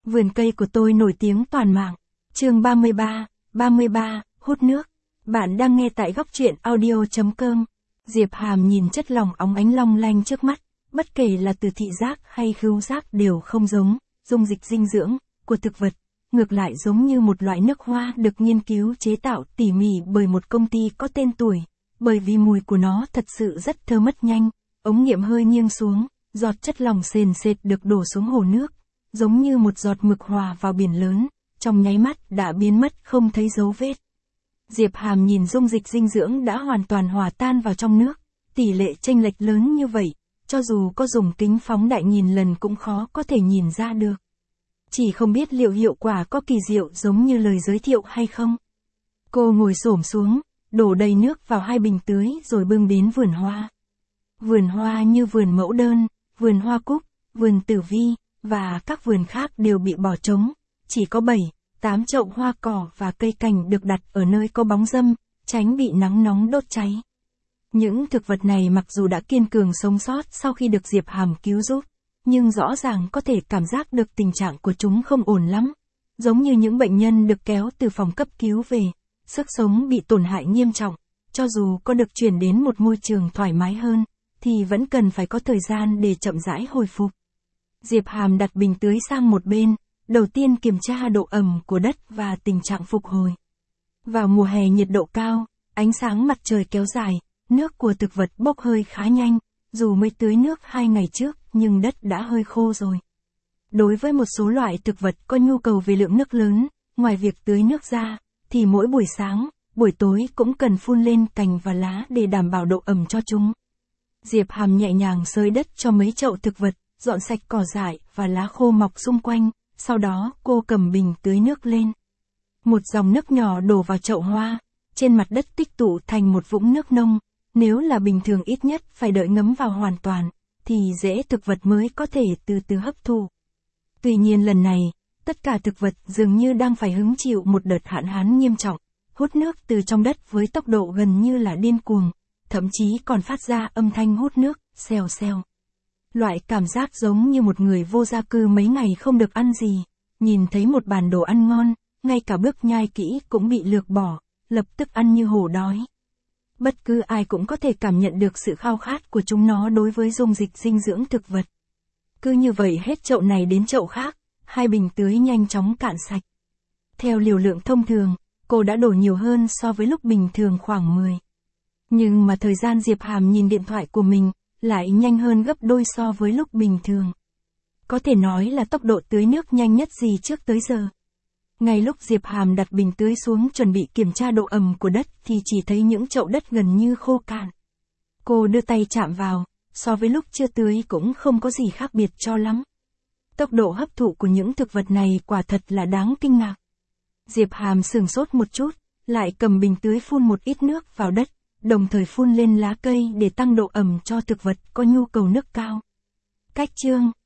Vườn cây của tôi nổi tiếng toàn mạng. Chương 33, hút nước. Bạn đang nghe tại góc truyện audio.com. Diệp Hàm nhìn chất lỏng óng ánh long lanh trước mắt, bất kể là từ thị giác hay khứu giác đều không giống dung dịch dinh dưỡng của thực vật, ngược lại giống như một loại nước hoa được nghiên cứu chế tạo tỉ mỉ bởi một công ty có tên tuổi, bởi vì mùi của nó thật sự rất thơ mất nhanh. Ống nghiệm hơi nghiêng xuống, giọt chất lỏng sền sệt được đổ xuống hồ nước, giống như một giọt mực hòa vào biển lớn, trong nháy mắt đã biến mất không thấy dấu vết. Diệp Hàm nhìn dung dịch dinh dưỡng đã hoàn toàn hòa tan vào trong nước, tỷ lệ chênh lệch lớn như vậy, cho dù có dùng kính phóng đại nhìn lần cũng khó có thể nhìn ra được. Chỉ không biết liệu hiệu quả có kỳ diệu giống như lời giới thiệu hay không. Cô ngồi xổm xuống, đổ đầy nước vào 2 bình tưới rồi bưng đến vườn hoa. Vườn hoa như vườn mẫu đơn, vườn hoa cúc, vườn tử vi, và các vườn khác đều bị bỏ trống, chỉ có 7-8 chậu hoa cỏ và cây cảnh được đặt ở nơi có bóng râm, tránh bị nắng nóng đốt cháy. Những thực vật này mặc dù đã kiên cường sống sót sau khi được Diệp Hàm cứu giúp, nhưng rõ ràng có thể cảm giác được tình trạng của chúng không ổn lắm, giống như những bệnh nhân được kéo từ phòng cấp cứu về, sức sống bị tổn hại nghiêm trọng, cho dù có được chuyển đến một môi trường thoải mái hơn, thì vẫn cần phải có thời gian để chậm rãi hồi phục. Diệp Hàm đặt bình tưới sang một bên, đầu tiên kiểm tra độ ẩm của đất và tình trạng phục hồi. Vào mùa hè nhiệt độ cao, ánh sáng mặt trời kéo dài, nước của thực vật bốc hơi khá nhanh, dù mới tưới nước 2 ngày trước nhưng đất đã hơi khô rồi. Đối với một số loại thực vật có nhu cầu về lượng nước lớn, ngoài việc tưới nước ra, thì mỗi buổi sáng, buổi tối cũng cần phun lên cành và lá để đảm bảo độ ẩm cho chúng. Diệp Hàm nhẹ nhàng xới đất cho mấy chậu thực vật, dọn sạch cỏ dại và lá khô mọc xung quanh, sau đó cô cầm bình tưới nước lên. Một dòng nước nhỏ đổ vào chậu hoa, trên mặt đất tích tụ thành một vũng nước nông, nếu là bình thường ít nhất phải đợi ngấm vào hoàn toàn, thì rễ thực vật mới có thể từ từ hấp thụ. Tuy nhiên lần này, tất cả thực vật dường như đang phải hứng chịu một đợt hạn hán nghiêm trọng, hút nước từ trong đất với tốc độ gần như là điên cuồng, thậm chí còn phát ra âm thanh hút nước, xèo xèo. Loại cảm giác giống như một người vô gia cư mấy ngày không được ăn gì, nhìn thấy một bàn đồ ăn ngon, ngay cả bước nhai kỹ cũng bị lược bỏ, lập tức ăn như hổ đói. Bất cứ ai cũng có thể cảm nhận được sự khao khát của chúng nó đối với dung dịch dinh dưỡng thực vật. Cứ như vậy hết chậu này đến chậu khác, 2 bình tưới nhanh chóng cạn sạch. Theo liều lượng thông thường, cô đã đổ nhiều hơn so với lúc bình thường khoảng 10. Nhưng mà thời gian Diệp Hàm nhìn điện thoại của mình, lại nhanh hơn gấp đôi so với lúc bình thường. Có thể nói là tốc độ tưới nước nhanh nhất gì trước tới giờ. Ngay lúc Diệp Hàm đặt bình tưới xuống chuẩn bị kiểm tra độ ẩm của đất thì chỉ thấy những chậu đất gần như khô cạn. Cô đưa tay chạm vào, so với lúc chưa tưới cũng không có gì khác biệt cho lắm. Tốc độ hấp thụ của những thực vật này quả thật là đáng kinh ngạc. Diệp Hàm sửng sốt một chút, lại cầm bình tưới phun một ít nước vào đất, đồng thời phun lên lá cây để tăng độ ẩm cho thực vật có nhu cầu nước cao. Cách chương